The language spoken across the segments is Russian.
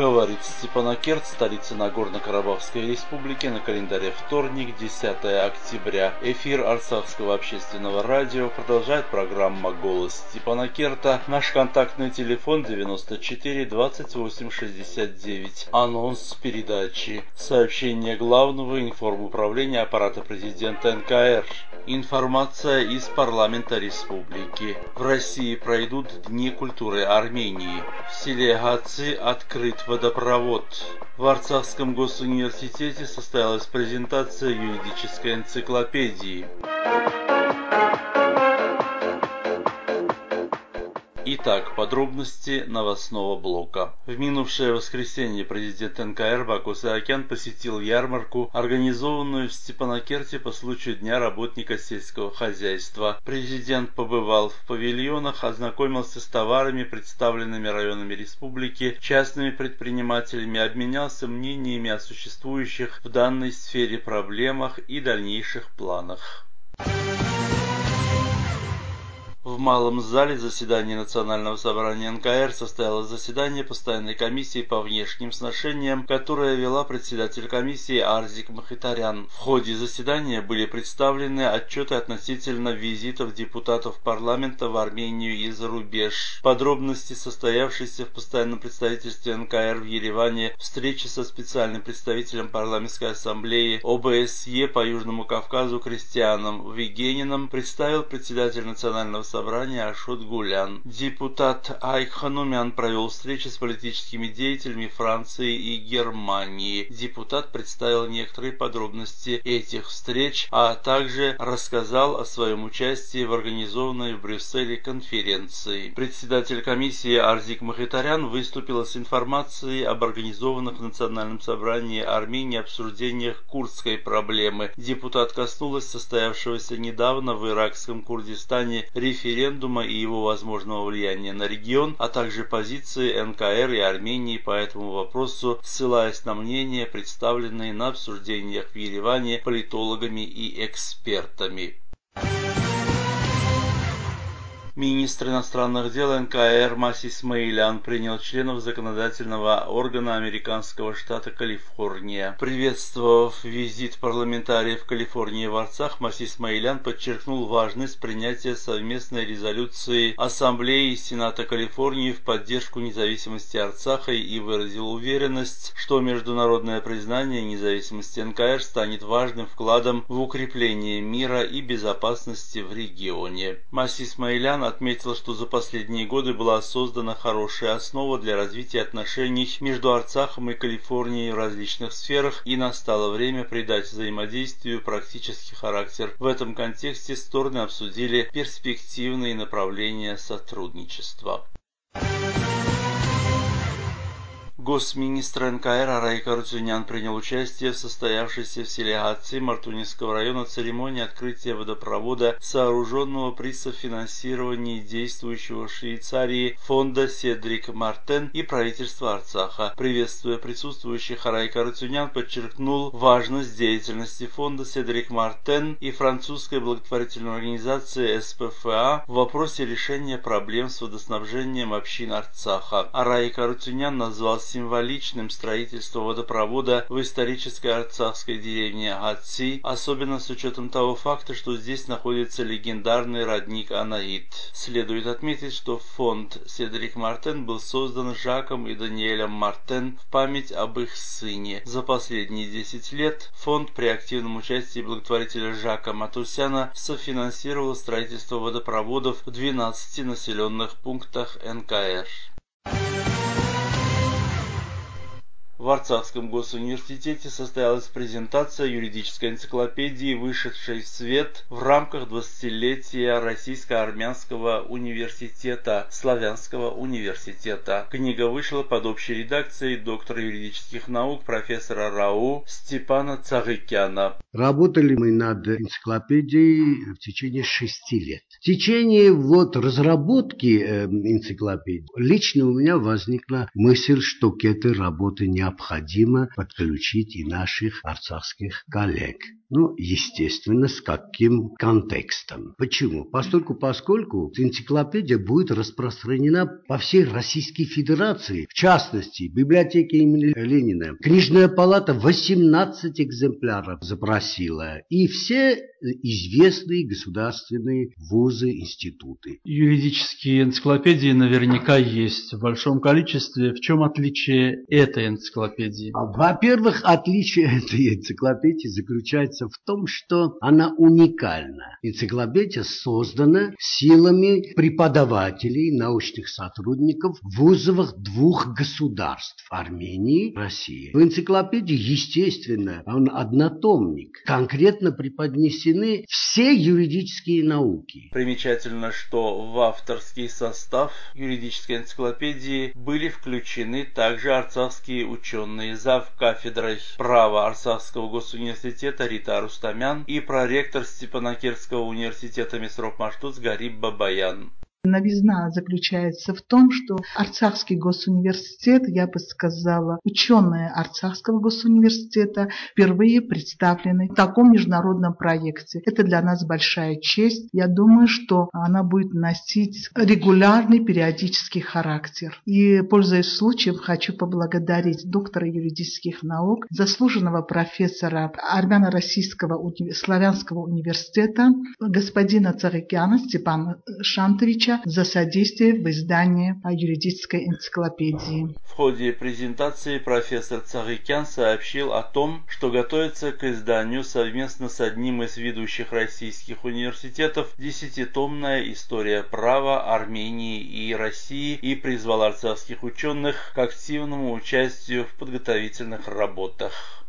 Говорит Степанакерт, столица Нагорно-Карабахской республики, на календаре вторник, 10 октября. Эфир Арцахского общественного радио продолжает программа «Голос Степанакерта». Наш контактный телефон 94 28 69. Анонс передачи. Сообщение Главного информуправления аппарата президента НКР. Информация из парламента республики. В России пройдут Дни культуры Армении. В селе Гаци открыт водопровод. В Арцахском госуниверситете состоялась презентация юридической энциклопедии. Итак, подробности новостного блока. В минувшее воскресенье президент НКР Баку Саакян посетил ярмарку, организованную в Степанакерте по случаю Дня работника сельского хозяйства. Президент побывал в павильонах, ознакомился с товарами, представленными районами республики, частными предпринимателями, обменялся мнениями о существующих в данной сфере проблемах и дальнейших планах. В малом зале заседания Национального собрания НКР состоялось заседание постоянной комиссии по внешним сношениям, которое вела председатель комиссии Арзик Махитарян. В ходе заседания были представлены отчеты относительно визитов депутатов парламента в Армению и за рубеж, подробности состоявшейся в постоянном представительстве НКР в Ереване встречи со специальным представителем парламентской ассамблеи ОБСЕ по Южному Кавказу Кристианом Вигениным представил председатель Национального собрания Ашот Гулян. Депутат Айк Ханумян провел встречи с политическими деятелями Франции и Германии. Депутат представил некоторые подробности этих встреч, а также рассказал о своем участии в организованной в Брюсселе конференции. Председатель комиссии Арзик Махитарян выступила с информацией об организованных в Национальном собрании Армении обсуждениях курдской проблемы. Депутат коснулась состоявшегося недавно в иракском Курдистане референдума и его возможного влияния на регион, а также позиции НКР и Армении по этому вопросу, ссылаясь на мнения, представленные на обсуждениях в Ереване политологами и экспертами. Министр иностранных дел НКР Маси Исмаилян принял членов законодательного органа американского штата Калифорния. Приветствовав визит парламентариев в Калифорнии в Арцах, Маси Исмаилян подчеркнул важность принятия совместной резолюции Ассамблеи и Сената Калифорнии в поддержку независимости Арцаха и выразил уверенность, что международное признание независимости НКР станет важным вкладом в укрепление мира и безопасности в регионе. Маси Исмаилян отметил, что за последние годы была создана хорошая основа для развития отношений между Арцахом и Калифорнией в различных сферах, и настало время придать взаимодействию практический характер. В этом контексте стороны обсудили перспективные направления сотрудничества. Госминистр НКР Арай Карутюнян принял участие в состоявшейся в селе Гаци Мартунинского района церемонии открытия водопровода, сооруженного при софинансировании действующего в Швейцарии фонда Седрик Мартен и правительства Арцаха. Приветствуя присутствующих, Арай Карутюнян подчеркнул важность деятельности фонда Седрик Мартен и французской благотворительной организации СПФА в вопросе решения проблем с водоснабжением общин Арцаха. Арай Карутюнян назвал символичным строительство водопровода в исторической арцахской деревне Гаци, особенно с учетом того факта, что здесь находится легендарный родник Анаит. Следует отметить, что фонд Седрик Мартен был создан Жаком и Даниэлем Мартен в память об их сыне. За последние 10 лет фонд при активном участии благотворителя Жака Матусяна софинансировал строительство водопроводов в 12 населенных пунктах НКР. В Арцахском госуниверситете состоялась презентация юридической энциклопедии, вышедшей в свет в рамках 20-летия Российско-Армянского университета, Славянского университета. Книга вышла под общей редакцией доктора юридических наук профессора РАУ Степана Цагыкяна. Работали мы над энциклопедией в течение 6 лет. В течение разработки энциклопедии лично у меня возникла мысль, что к этой работе необходимо подключить и наших арцахских коллег. Ну, естественно, с каким контекстом. Почему? Поскольку энциклопедия будет распространена по всей Российской Федерации, в частности, библиотеке имени Ленина. Книжная палата 18 экземпляров запросила, и все известные государственные вузы, институты. Юридические энциклопедии наверняка есть в большом количестве. В чем отличие этой энциклопедии? Во-первых, отличие этой энциклопедии заключается в том, что она уникальна. Энциклопедия создана силами преподавателей, научных сотрудников вузов двух государств – Армении и России. В энциклопедии, естественно, он однотомник. Конкретно преподнесены все юридические науки. Примечательно, что в авторский состав юридической энциклопедии были включены также арцахские ученые, зав. Кафедрой права Арцахского госуниверситета Рита Арустамян и проректор Степанакертского университета Месроп Маштуц Гариб Бабаян. Новизна заключается в том, что Арцахский госуниверситет, я бы сказала, ученые Арцахского госуниверситета впервые представлены в таком международном проекте. Это для нас большая честь. Я думаю, что она будет носить регулярный периодический характер. И, пользуясь случаем, хочу поблагодарить доктора юридических наук, заслуженного профессора Армяно-Российского славянского университета, господина Царыкяна Степана Шантовича, за содействие в издании юридической энциклопедии. В ходе презентации профессор Царыкян сообщил о том, что готовится к изданию совместно с одним из ведущих российских университетов десятитомная история права Армении и России и призвал арцахских ученых к активному участию в подготовительных работах.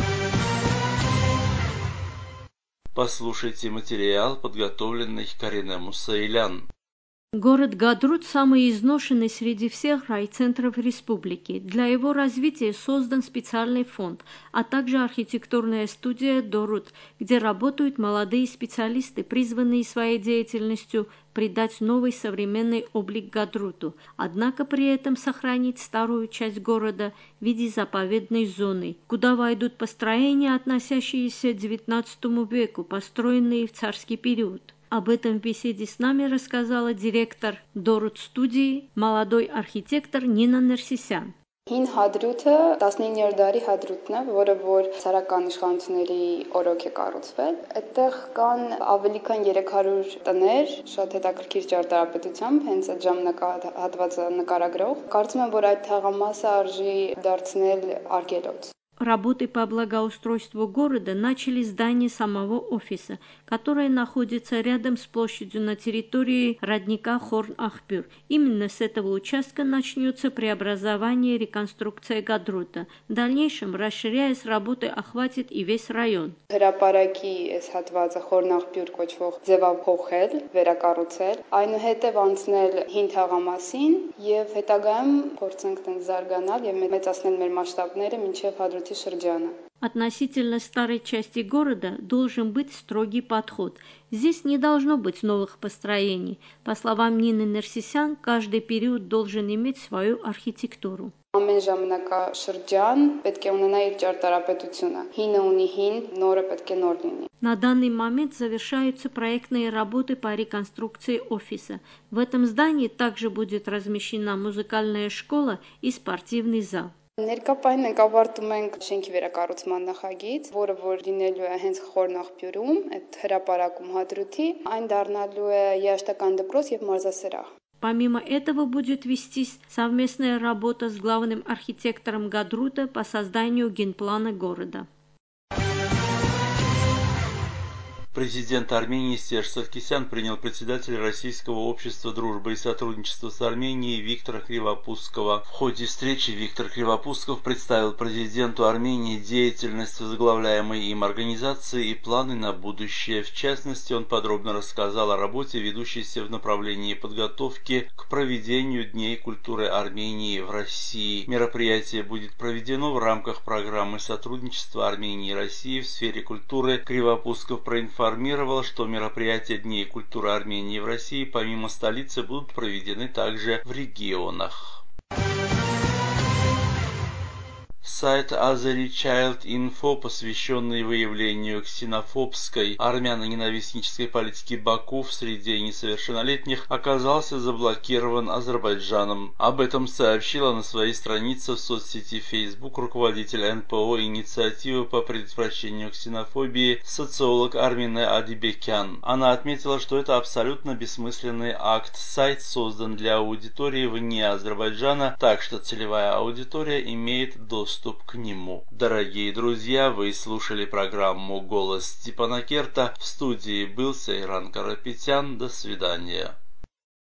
Послушайте материал, подготовленный Кариной Мусаилян. Город Гадрут самый изношенный среди всех райцентров республики. Для его развития создан специальный фонд, а также архитектурная студия «Дорут», где работают молодые специалисты, призванные своей деятельностью придать новый современный облик Гадруту, однако при этом сохранить старую часть города в виде заповедной зоны, куда войдут построения, относящиеся к XIX веку, построенные в царский период. Об этом в беседе с нами рассказала директор Դորութ-ստուդիի, молодой архитектор Նինա Ներսիսյան. Հին Հադրութը 19-րդ դարի Հադրութն է, որը որ ցարական իշխանությունների օրոք է կառուցվել։ Այդտեղ կան ավելի քան 300 տներ, շատ հետաքրքիր ճարտարապետությամբ, հենց այդ ժամանակահատվածը նկարագրող։ Կարծում եմ, որ այդ թաղամասը արժի դարձնել արգելոց։ Работы по благоустройству города начали здание самого офиса, которое находится рядом с площадью на территории родника Хорн-Ахпюр. Именно с этого участка начнется преобразование и реконструкция Гадрута. В дальнейшем, расширяясь, работы охватит и весь район. Հրապարակի այս հատվածը Խորնաղբյուր կոչվող ձևով փոխել, վերակառուցել, այնուհետև անցնել հին թաղամասին եւ հետագայում փորձենք տենց զարգանալ եւ մեծացնել մեր մասշտաբները մինչեւ Հադրութի շրջանը։ Относительно старой части города должен быть строгий подход. Здесь не должно быть новых построений. По словам Нины Нерсисян, каждый период должен иметь свою архитектуру. Ամեն ժամանակաշրջան պետք է ունենա իր ճարտարապետությունը։ Հինը ունի հին, նորը պետք է նոր լինի։ На данный момент завершаются проектные работы по реконструкции офиса. В этом здании также будет размещена музыкальная школа и спортивный зал. Ներկայում մենք ավարտում ենք շենքի վերակառուցման նախագիծ, որը որ լինելու է հենց Խորնաղբյուրում, այդ հրապարակում Հադրութի, այն դառնալու է երաժշտական դպրոց եւ մարզասրահ։ Помимо этого будет вестись совместная работа с главным архитектором Гадрута по созданию генплана города. Президент Армении Серж Саркисян принял председателя Российского общества дружбы и сотрудничества с Арменией Виктора Кривопузского. В ходе встречи Виктор Кривопузков представил президенту Армении деятельность возглавляемой им организации и планы на будущее. В частности, он подробно рассказал о работе, ведущейся в направлении подготовки к проведению Дней культуры Армении в России. Мероприятие будет проведено в рамках программы сотрудничества Армении и России в сфере культуры. Кривопузков проинформировал, что мероприятия Дней культуры Армении в России помимо столицы будут проведены также в регионах. Сайт Azeri Child Info, посвященный выявлению ксенофобской армяно-ненавистнической политики Баку в среде несовершеннолетних, оказался заблокирован Азербайджаном. Об этом сообщила на своей странице в соцсети Facebook руководитель НПО «Инициатива по предотвращению ксенофобии» социолог Армина Адибекян. Она отметила, что это абсолютно бессмысленный акт. Сайт создан для аудитории вне Азербайджана, так что целевая аудитория имеет доступ к нему. Дорогие друзья, вы слушали программу «Голос Степана Керта». В студии был Сейран Карапетян. До свидания.